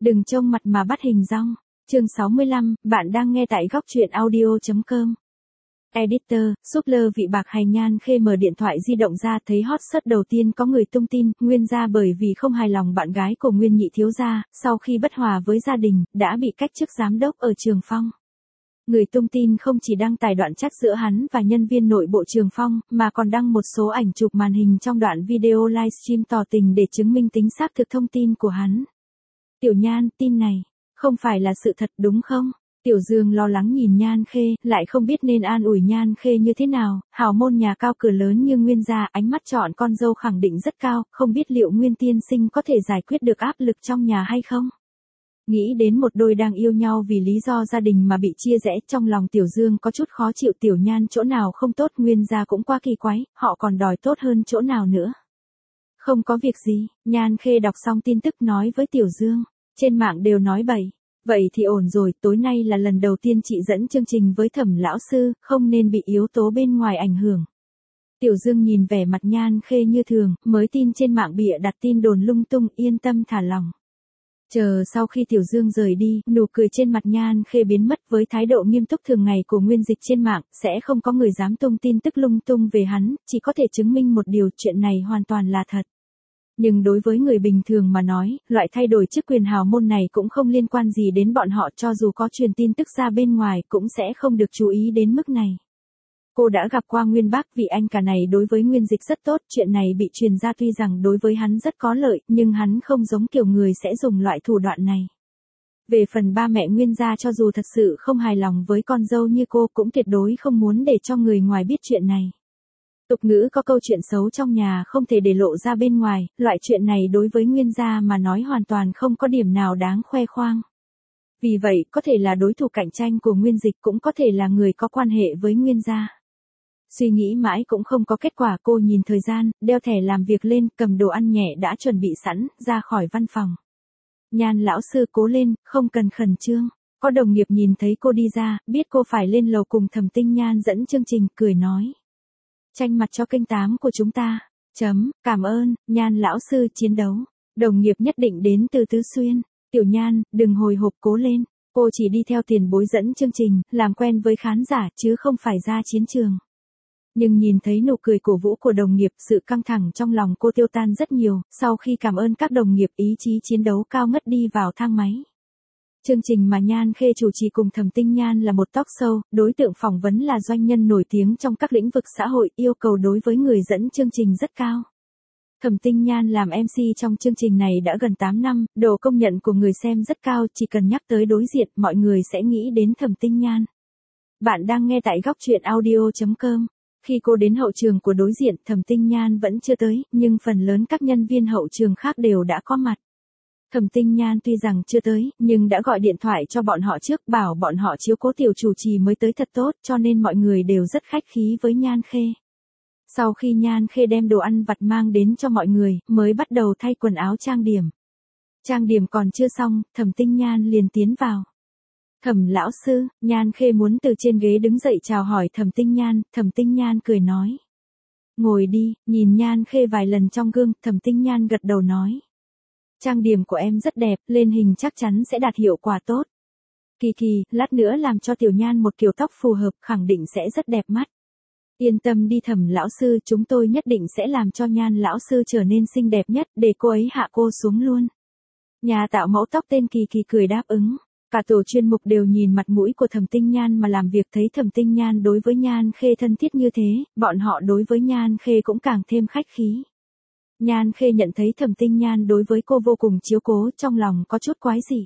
Đừng trông mặt mà bắt hình dong. Chương 65, bạn đang nghe tại góc truyện audio.com. Editor, Supler vị bạc hay Nhan Khê mở điện thoại di động ra thấy hot search đầu tiên có người tung tin, Nguyên gia bởi vì không hài lòng bạn gái của Nguyên nhị thiếu gia, sau khi bất hòa với gia đình, đã bị cách chức giám đốc ở Trường Phong. Người tung tin không chỉ đăng tải đoạn chat giữa hắn và nhân viên nội bộ Trường Phong, mà còn đăng một số ảnh chụp màn hình trong đoạn video livestream tỏ tình để chứng minh tính xác thực thông tin của hắn. Tiểu Nhan, tin này không phải là sự thật đúng không? Tiểu Dương lo lắng nhìn Nhan Khê, lại không biết nên an ủi Nhan Khê như thế nào, hào môn nhà cao cửa lớn như Nguyên gia, ánh mắt chọn con dâu khẳng định rất cao, không biết liệu Nguyên tiên sinh có thể giải quyết được áp lực trong nhà hay không? Nghĩ đến một đôi đang yêu nhau vì lý do gia đình mà bị chia rẽ, trong lòng Tiểu Dương có chút khó chịu. Tiểu Nhan chỗ nào không tốt, Nguyên gia cũng quá kỳ quái, họ còn đòi tốt hơn chỗ nào nữa? Không có việc gì, Nhan Khê đọc xong tin tức nói với Tiểu Dương, trên mạng đều nói bậy. Vậy thì ổn rồi, tối nay là lần đầu tiên chị dẫn chương trình với Thẩm lão sư, không nên bị yếu tố bên ngoài ảnh hưởng. Tiểu Dương nhìn vẻ mặt Nhan Khê như thường, mới tin trên mạng bịa đặt tin đồn lung tung, yên tâm thả lòng. Chờ sau khi Tiểu Dương rời đi, nụ cười trên mặt Nhan Khê biến mất. Với thái độ nghiêm túc thường ngày của Nguyên Dịch trên mạng, sẽ không có người dám tung tin tức lung tung về hắn, chỉ có thể chứng minh một điều, chuyện này hoàn toàn là thật. Nhưng đối với người bình thường mà nói, loại thay đổi chức quyền hào môn này cũng không liên quan gì đến bọn họ, cho dù có truyền tin tức ra bên ngoài cũng sẽ không được chú ý đến mức này. Cô đã gặp qua Nguyên Bác, vị anh cả này đối với Nguyên Dịch rất tốt, chuyện này bị truyền ra tuy rằng đối với hắn rất có lợi, nhưng hắn không giống kiểu người sẽ dùng loại thủ đoạn này. Về phần ba mẹ Nguyên gia, cho dù thật sự không hài lòng với con dâu như cô cũng tuyệt đối không muốn để cho người ngoài biết chuyện này. Tục ngữ có câu chuyện xấu trong nhà không thể để lộ ra bên ngoài, loại chuyện này đối với Nguyên gia mà nói hoàn toàn không có điểm nào đáng khoe khoang. Vì vậy, có thể là đối thủ cạnh tranh của Nguyên Dịch, cũng có thể là người có quan hệ với Nguyên gia. Suy nghĩ mãi cũng không có kết quả, cô nhìn thời gian, đeo thẻ làm việc lên, cầm đồ ăn nhẹ đã chuẩn bị sẵn, ra khỏi văn phòng. Nhan lão sư cố lên, không cần khẩn trương. Có đồng nghiệp nhìn thấy cô đi ra, biết cô phải lên lầu cùng Thẩm Tinh Nhan dẫn chương trình, cười nói. Tranh mặt cho kênh 8 của chúng ta. Cảm ơn, Nhan lão sư chiến đấu. Đồng nghiệp nhất định đến từ Tứ Xuyên. Tiểu Nhan, đừng hồi hộp, cố lên. Cô chỉ đi theo tiền bối dẫn chương trình, làm quen với khán giả chứ không phải ra chiến trường. Nhưng nhìn thấy nụ cười cổ vũ của đồng nghiệp, sự căng thẳng trong lòng cô tiêu tan rất nhiều. Sau khi cảm ơn các đồng nghiệp, ý chí chiến đấu cao ngất đi vào thang máy. Chương trình mà Nhan Khê chủ trì cùng Thẩm Tinh Nhan là một talk show, đối tượng phỏng vấn là doanh nhân nổi tiếng trong các lĩnh vực xã hội, yêu cầu đối với người dẫn chương trình rất cao. Thẩm Tinh Nhan làm MC trong chương trình này đã gần 8 năm, độ công nhận của người xem rất cao, chỉ cần nhắc tới đối diện, mọi người sẽ nghĩ đến Thẩm Tinh Nhan. Bạn đang nghe tại góc truyện audio.com. Khi cô đến hậu trường của đối diện, Thẩm Tinh Nhan vẫn chưa tới, nhưng phần lớn các nhân viên hậu trường khác đều đã có mặt. Thẩm Tinh Nhan tuy rằng chưa tới, nhưng đã gọi điện thoại cho bọn họ trước, bảo bọn họ chiếu cố tiểu chủ trì mới tới thật tốt, cho nên mọi người đều rất khách khí với Nhan Khê. Sau khi Nhan Khê đem đồ ăn vặt mang đến cho mọi người, mới bắt đầu thay quần áo trang điểm. Trang điểm còn chưa xong, Thẩm Tinh Nhan liền tiến vào. Thẩm lão sư, Nhan Khê muốn từ trên ghế đứng dậy chào hỏi Thẩm Tinh Nhan cười nói. Ngồi đi, nhìn Nhan Khê vài lần trong gương, Thẩm Tinh Nhan gật đầu nói. Trang điểm của em rất đẹp, lên hình chắc chắn sẽ đạt hiệu quả tốt. Kỳ, lát nữa làm cho Tiểu Nhan một kiểu tóc phù hợp, khẳng định sẽ rất đẹp mắt. Yên tâm đi Thẩm lão sư, chúng tôi nhất định sẽ làm cho Nhan lão sư trở nên xinh đẹp nhất, để cô ấy hạ cô xuống luôn. Nhà tạo mẫu tóc tên Kỳ cười đáp ứng. Cả tổ chuyên mục đều nhìn mặt mũi của Thẩm Tinh Nhan mà làm việc, thấy Thẩm Tinh Nhan đối với Nhan Khê thân thiết như thế, bọn họ đối với Nhan Khê cũng càng thêm khách khí. Nhan Khê nhận thấy Thẩm Tinh Nhan đối với cô vô cùng chiếu cố, trong lòng có chút quái dị.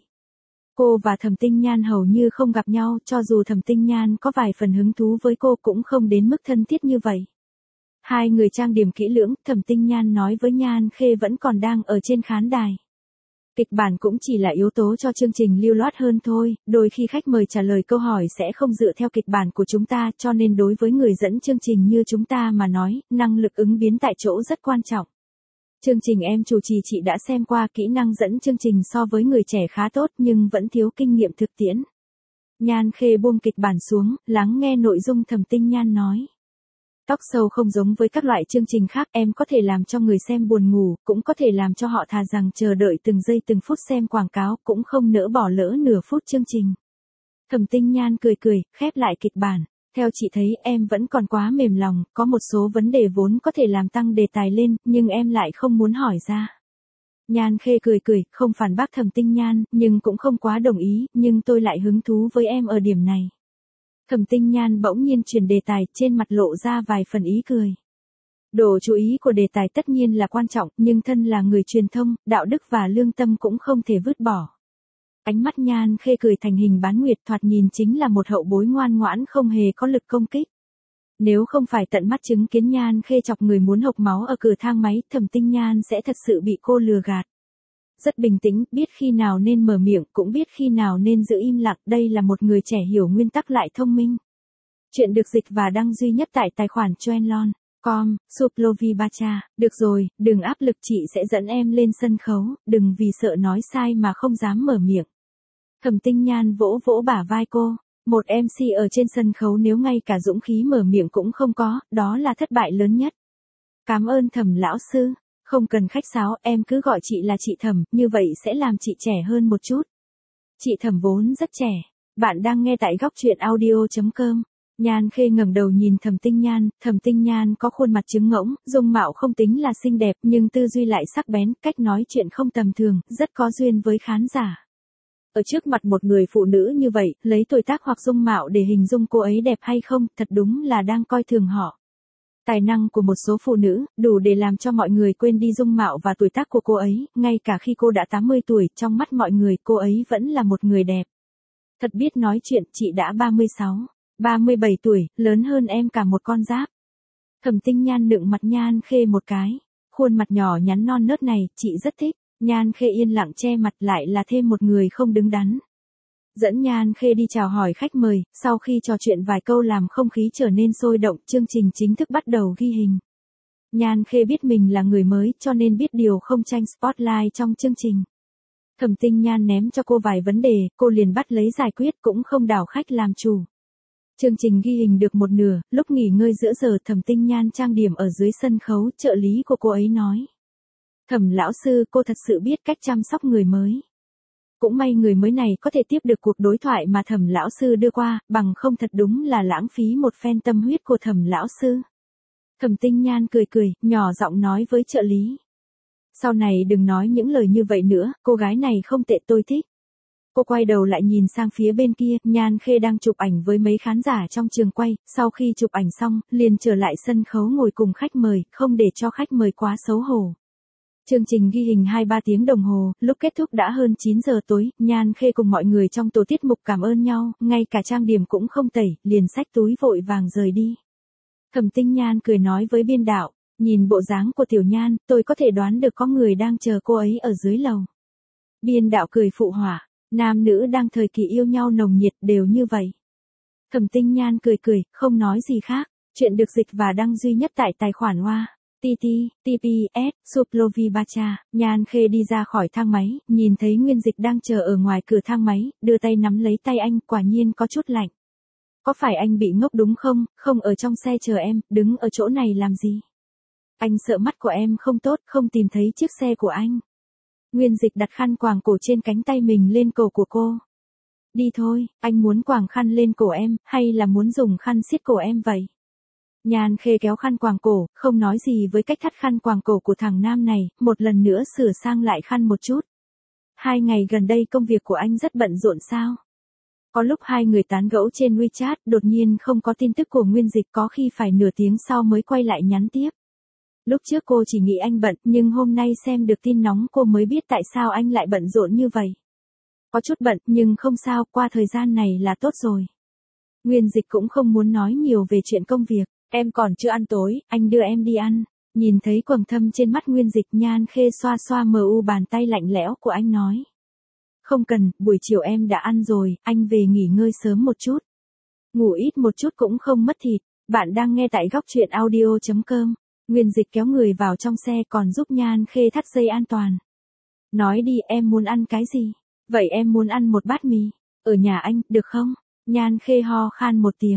Cô và Thẩm Tinh Nhan hầu như không gặp nhau, cho dù Thẩm Tinh Nhan có vài phần hứng thú với cô cũng không đến mức thân thiết như vậy. Hai người trang điểm kỹ lưỡng, Thẩm Tinh Nhan nói với Nhan Khê vẫn còn đang ở trên khán đài. Kịch bản cũng chỉ là yếu tố cho chương trình lưu loát hơn thôi, đôi khi khách mời trả lời câu hỏi sẽ không dựa theo kịch bản của chúng ta, cho nên đối với người dẫn chương trình như chúng ta mà nói, năng lực ứng biến tại chỗ rất quan trọng. Chương trình em chủ trì chị đã xem qua, kỹ năng dẫn chương trình so với người trẻ khá tốt nhưng vẫn thiếu kinh nghiệm thực tiễn. Nhan Khê buông kịch bản xuống, lắng nghe nội dung Thẩm Tinh Nhan nói. Talk show không giống với các loại chương trình khác, em có thể làm cho người xem buồn ngủ, cũng có thể làm cho họ thà rằng chờ đợi từng giây từng phút xem quảng cáo, cũng không nỡ bỏ lỡ nửa phút chương trình. Thẩm Tinh Nhan cười cười, khép lại kịch bản. Theo chị thấy em vẫn còn quá mềm lòng, có một số vấn đề vốn có thể làm tăng đề tài lên, nhưng em lại không muốn hỏi ra. Nhan Khê cười cười, không phản bác Thẩm Tinh Nhan, nhưng cũng không quá đồng ý, nhưng tôi lại hứng thú với em ở điểm này. Thẩm Tinh Nhan bỗng nhiên chuyển đề tài, trên mặt lộ ra vài phần ý cười. Độ chú ý của đề tài tất nhiên là quan trọng, nhưng thân là người truyền thông, đạo đức và lương tâm cũng không thể vứt bỏ. Ánh mắt Nhan Khê cười thành hình bán nguyệt, thoạt nhìn chính là một hậu bối ngoan ngoãn không hề có lực công kích. Nếu không phải tận mắt chứng kiến Nhan Khê chọc người muốn hộc máu ở cửa thang máy, Thẩm Tinh Nhan sẽ thật sự bị cô lừa gạt. Rất bình tĩnh, biết khi nào nên mở miệng, cũng biết khi nào nên giữ im lặng, đây là một người trẻ hiểu nguyên tắc lại thông minh. Chuyện được dịch và đăng duy nhất tại tài khoản Choenlon.com, Suplovibacha. Được rồi, đừng áp lực, chị sẽ dẫn em lên sân khấu, đừng vì sợ nói sai mà không dám mở miệng. Thẩm Tinh Nhan vỗ vỗ bả vai cô. Một MC ở trên sân khấu nếu ngay cả dũng khí mở miệng cũng không có, đó là thất bại lớn nhất. Cảm ơn Thẩm lão sư. Không cần khách sáo, em cứ gọi chị là chị Thẩm, như vậy sẽ làm chị trẻ hơn một chút. Chị Thẩm vốn rất trẻ. Bạn đang nghe tại góc truyện audio.com. Nhan Khê ngẩng đầu nhìn Thẩm Tinh Nhan có khuôn mặt trứng ngỗng, dung mạo không tính là xinh đẹp, nhưng tư duy lại sắc bén, cách nói chuyện không tầm thường, rất có duyên với khán giả. Ở trước mặt một người phụ nữ như vậy, lấy tuổi tác hoặc dung mạo để hình dung cô ấy đẹp hay không, thật đúng là đang coi thường họ. Tài năng của một số phụ nữ, đủ để làm cho mọi người quên đi dung mạo và tuổi tác của cô ấy, ngay cả khi cô đã 80 tuổi, trong mắt mọi người, cô ấy vẫn là một người đẹp. Thật biết nói chuyện, chị đã 36, 37 tuổi, lớn hơn em cả một con giáp. Thẩm Tinh Nhan nựng mặt Nhan Khê một cái. Khuôn mặt nhỏ nhắn non nớt này, chị rất thích. Nhan Khê yên lặng che mặt, lại là thêm một người không đứng đắn. Dẫn Nhan Khê đi chào hỏi khách mời, sau khi trò chuyện vài câu làm không khí trở nên sôi động, chương trình chính thức bắt đầu ghi hình. Nhan Khê biết mình là người mới, cho nên biết điều không tranh spotlight trong chương trình. Thẩm Tinh Nhan ném cho cô vài vấn đề, cô liền bắt lấy giải quyết, cũng không đảo khách làm chủ. Chương trình ghi hình được một nửa, lúc nghỉ ngơi giữa giờ Thẩm Tinh Nhan trang điểm ở dưới sân khấu, trợ lý của cô ấy nói. Thẩm lão sư, cô thật sự biết cách chăm sóc người mới. Cũng may người mới này có thể tiếp được cuộc đối thoại mà Thẩm lão sư đưa qua, bằng không thật đúng là lãng phí một phen tâm huyết của Thẩm lão sư. Thẩm Tinh Nhan cười cười, nhỏ giọng nói với trợ lý. Sau này đừng nói những lời như vậy nữa, cô gái này không tệ, tôi thích. Cô quay đầu lại nhìn sang phía bên kia, Nhan Khê đang chụp ảnh với mấy khán giả trong trường quay, sau khi chụp ảnh xong, liền trở lại sân khấu ngồi cùng khách mời, không để cho khách mời quá xấu hổ. Chương trình ghi hình 2-3 tiếng đồng hồ, lúc kết thúc đã hơn 9 giờ tối, Nhan Khê cùng mọi người trong tổ tiết mục cảm ơn nhau, ngay cả trang điểm cũng không tẩy, liền xách túi vội vàng rời đi. Thẩm Tinh Nhan cười nói với biên đạo, nhìn bộ dáng của Tiểu Nhan, tôi có thể đoán được có người đang chờ cô ấy ở dưới lầu. Biên đạo cười phụ họa, nam nữ đang thời kỳ yêu nhau nồng nhiệt đều như vậy. Thẩm Tinh Nhan cười cười, không nói gì khác, chuyện được dịch và đăng duy nhất tại tài khoản Hoa. TPS, Suplovibacha. Nhan Khê đi ra khỏi thang máy, nhìn thấy Nguyên Dịch đang chờ ở ngoài cửa thang máy, đưa tay nắm lấy tay anh, quả nhiên có chút lạnh. Có phải anh bị ngốc đúng không, không ở trong xe chờ em, đứng ở chỗ này làm gì? Anh sợ mắt của em không tốt, không tìm thấy chiếc xe của anh. Nguyên Dịch đặt khăn quàng cổ trên cánh tay mình lên cổ của cô. Đi thôi, anh muốn quàng khăn lên cổ em, hay là muốn dùng khăn siết cổ em vậy? Nhan Khê kéo khăn quàng cổ, không nói gì với cách thắt khăn quàng cổ của thằng nam này, một lần nữa sửa sang lại khăn một chút. 2 ngày gần đây công việc của anh rất bận rộn sao? Có lúc hai người tán gẫu trên WeChat, đột nhiên không có tin tức của Nguyên Dịch, có khi phải nửa tiếng sau mới quay lại nhắn tiếp. Lúc trước cô chỉ nghĩ anh bận, nhưng hôm nay xem được tin nóng cô mới biết tại sao anh lại bận rộn như vậy. Có chút bận, nhưng không sao, qua thời gian này là tốt rồi. Nguyên Dịch cũng không muốn nói nhiều về chuyện công việc. Em còn chưa ăn tối, anh đưa em đi ăn. Nhìn thấy quầng thâm trên mắt Nguyên Dịch, Nhan Khê xoa xoa mờ u bàn tay lạnh lẽo của anh nói. Không cần, buổi chiều em đã ăn rồi, anh về nghỉ ngơi sớm một chút. Ngủ ít một chút cũng không mất thịt. Bạn đang nghe tại góc truyện audio.com. Nguyên Dịch kéo người vào trong xe còn giúp Nhan Khê thắt dây an toàn. Nói đi, em muốn ăn cái gì? Vậy em muốn ăn một bát mì. Ở nhà anh, được không? Nhan Khê ho khan một tiếng.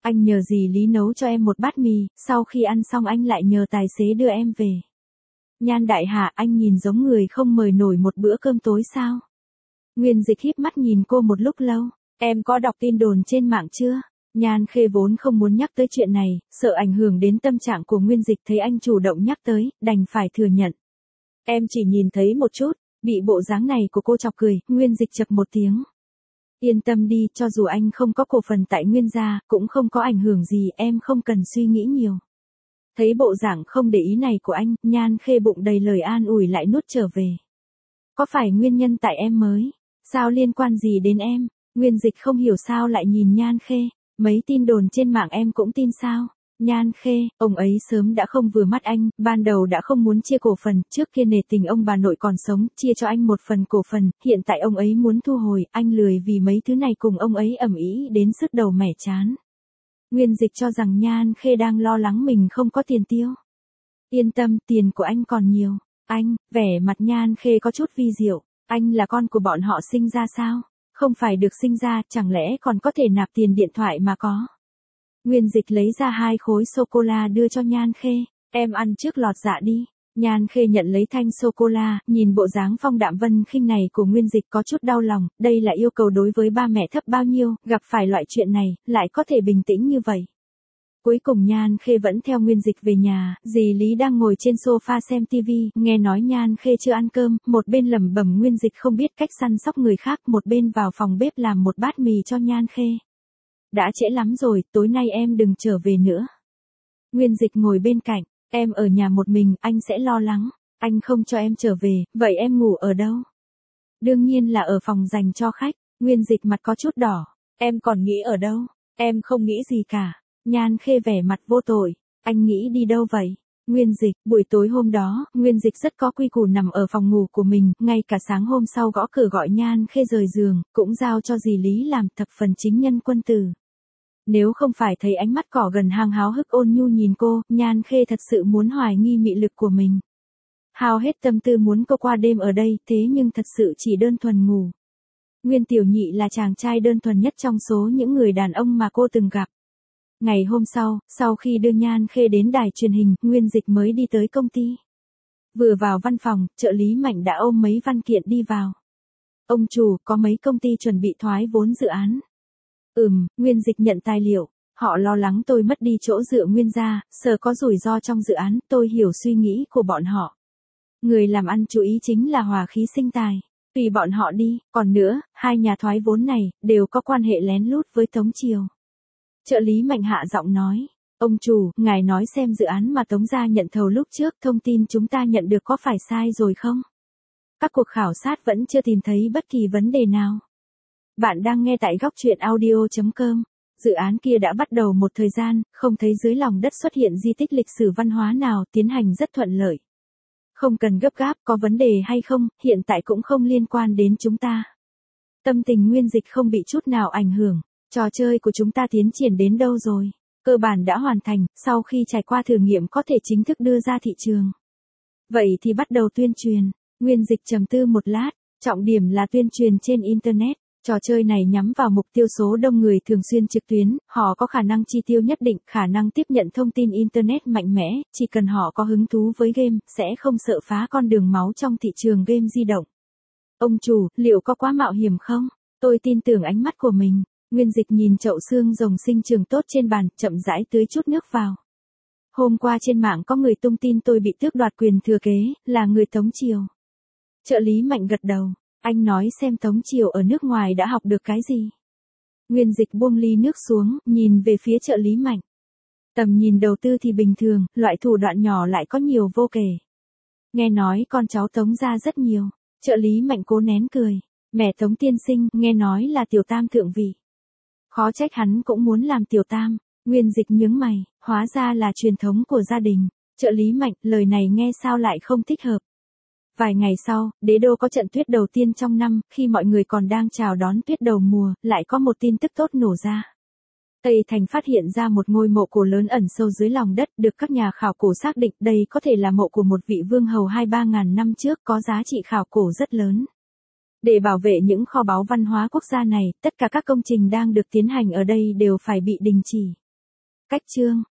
Anh nhờ dì Lý nấu cho em một bát mì, sau khi ăn xong anh lại nhờ tài xế đưa em về. Nhan đại hạ, anh nhìn giống người không mời nổi một bữa cơm tối sao? Nguyên Dịch híp mắt nhìn cô một lúc lâu. Em có đọc tin đồn trên mạng chưa? Nhan Khê vốn không muốn nhắc tới chuyện này, sợ ảnh hưởng đến tâm trạng của Nguyên Dịch, thấy anh chủ động nhắc tới, đành phải thừa nhận. Em chỉ nhìn thấy một chút, bị bộ dáng này của cô chọc cười, Nguyên Dịch chập một tiếng. Yên tâm đi, cho dù anh không có cổ phần tại Nguyên gia, cũng không có ảnh hưởng gì, em không cần suy nghĩ nhiều. Thấy bộ dạng không để ý này của anh, Nhan Khê bụng đầy lời an ủi lại nuốt trở về. Có phải nguyên nhân tại em mới? Sao liên quan gì đến em? Nguyên Dịch không hiểu sao lại nhìn Nhan Khê. Mấy tin đồn trên mạng em cũng tin sao? Nhan Khê, ông ấy sớm đã không vừa mắt anh, ban đầu đã không muốn chia cổ phần, trước kia nể tình ông bà nội còn sống, chia cho anh một phần cổ phần, hiện tại ông ấy muốn thu hồi, anh lười vì mấy thứ này cùng ông ấy ầm ĩ đến sức đầu mẻ chán. Nguyên Dịch cho rằng Nhan Khê đang lo lắng mình không có tiền tiêu. Yên tâm, tiền của anh còn nhiều. Anh, vẻ mặt Nhan Khê có chút vi diệu, anh là con của bọn họ sinh ra sao? Không phải được sinh ra, chẳng lẽ còn có thể nạp tiền điện thoại mà có? Nguyên Dịch lấy ra 2 khối sô-cô-la đưa cho Nhan Khê. Em ăn trước lọt dạ đi. Nhan Khê nhận lấy thanh sô-cô-la, nhìn bộ dáng phong đạm vân khinh này của Nguyên Dịch có chút đau lòng, đây là yêu cầu đối với ba mẹ thấp bao nhiêu, gặp phải loại chuyện này, lại có thể bình tĩnh như vậy. Cuối cùng Nhan Khê vẫn theo Nguyên Dịch về nhà, dì Lý đang ngồi trên sofa xem TV, nghe nói Nhan Khê chưa ăn cơm, một bên lẩm bẩm Nguyên Dịch không biết cách săn sóc người khác, một bên vào phòng bếp làm một bát mì cho Nhan Khê. Đã trễ lắm rồi, tối nay em đừng trở về nữa. Nguyên Dịch ngồi bên cạnh, em ở nhà một mình, anh sẽ lo lắng. Anh không cho em trở về, vậy em ngủ ở đâu? Đương nhiên là ở phòng dành cho khách. Nguyên Dịch mặt có chút đỏ. Em còn nghĩ ở đâu? Em không nghĩ gì cả. Nhan Khê vẻ mặt vô tội. Anh nghĩ đi đâu vậy? Nguyên Dịch, buổi tối hôm đó, Nguyên Dịch rất có quy củ nằm ở phòng ngủ của mình, ngay cả sáng hôm sau gõ cửa gọi Nhan Khê rời giường, cũng giao cho dì Lý làm, thập phần chính nhân quân tử. Nếu không phải thấy ánh mắt cỏ gần hang háo hức ôn nhu nhìn cô, Nhan Khê thật sự muốn hoài nghi mị lực của mình. Hao hết tâm tư muốn cô qua đêm ở đây, thế nhưng thật sự chỉ đơn thuần ngủ. Nguyên Tiểu Nhị là chàng trai đơn thuần nhất trong số những người đàn ông mà cô từng gặp. Ngày hôm sau khi đưa Nhan Khê đến đài truyền hình, Nguyên Dịch mới đi tới công ty. Vừa vào văn phòng, trợ lý Mạnh đã ôm mấy văn kiện đi vào. Ông chủ, có mấy công ty chuẩn bị thoái vốn dự án. Nguyên Dịch nhận tài liệu. Họ lo lắng tôi mất đi chỗ dựa Nguyên gia, sợ có rủi ro trong dự án, tôi hiểu suy nghĩ của bọn họ. Người làm ăn chú ý chính là hòa khí sinh tài. Tùy bọn họ đi, còn nữa, 2 nhà thoái vốn này, đều có quan hệ lén lút với Tống Triều. Trợ lý Mạnh hạ giọng nói. Ông chủ, ngài nói xem dự án mà Tống gia nhận thầu lúc trước, thông tin chúng ta nhận được có phải sai rồi không? Các cuộc khảo sát vẫn chưa tìm thấy bất kỳ vấn đề nào. Bạn đang nghe tại góc truyện audio.com. Dự án kia đã bắt đầu một thời gian, không thấy dưới lòng đất xuất hiện di tích lịch sử văn hóa nào, tiến hành rất thuận lợi. Không cần gấp gáp, có vấn đề hay không, hiện tại cũng không liên quan đến chúng ta. Tâm tình Nguyên Dịch không bị chút nào ảnh hưởng. Trò chơi của chúng ta tiến triển đến đâu rồi? Cơ bản đã hoàn thành, sau khi trải qua thử nghiệm có thể chính thức đưa ra thị trường. Vậy thì bắt đầu tuyên truyền. Nguyên Dịch trầm tư một lát, trọng điểm là tuyên truyền trên Internet. Trò chơi này nhắm vào mục tiêu số đông người thường xuyên trực tuyến, họ có khả năng chi tiêu nhất định, khả năng tiếp nhận thông tin Internet mạnh mẽ, chỉ cần họ có hứng thú với game, sẽ không sợ phá con đường máu trong thị trường game di động. Ông chủ, liệu có quá mạo hiểm không? Tôi tin tưởng ánh mắt của mình. Nguyên Dịch nhìn chậu xương rồng sinh trưởng tốt trên bàn, chậm rãi tưới chút nước vào. Hôm qua trên mạng có người tung tin tôi bị tước đoạt quyền thừa kế, là người Tống Triều. Trợ lý Mạnh gật đầu. Anh nói xem Tống Triều ở nước ngoài đã học được cái gì? Nguyên Dịch buông ly nước xuống, nhìn về phía trợ lý Mạnh. Tầm nhìn đầu tư thì bình thường, loại thủ đoạn nhỏ lại có nhiều vô kể. Nghe nói con cháu Tống gia rất nhiều. Trợ lý Mạnh cố nén cười. Mẹ Tống tiên sinh, nghe nói là tiểu tam thượng vị. Khó trách hắn cũng muốn làm tiểu tam. Nguyên Dịch nhướng mày, hóa ra là truyền thống của gia đình. Trợ lý Mạnh, lời này nghe sao lại không thích hợp. Vài ngày sau, Đế Đô có trận tuyết đầu tiên trong năm, khi mọi người còn đang chào đón tuyết đầu mùa, lại có một tin tức tốt nổ ra. Tây Thành phát hiện ra một ngôi mộ cổ lớn ẩn sâu dưới lòng đất, được các nhà khảo cổ xác định đây có thể là mộ của một vị vương hầu 2-3 ngàn năm trước, có giá trị khảo cổ rất lớn. Để bảo vệ những kho báu văn hóa quốc gia này, tất cả các công trình đang được tiến hành ở đây đều phải bị đình chỉ. Cách chương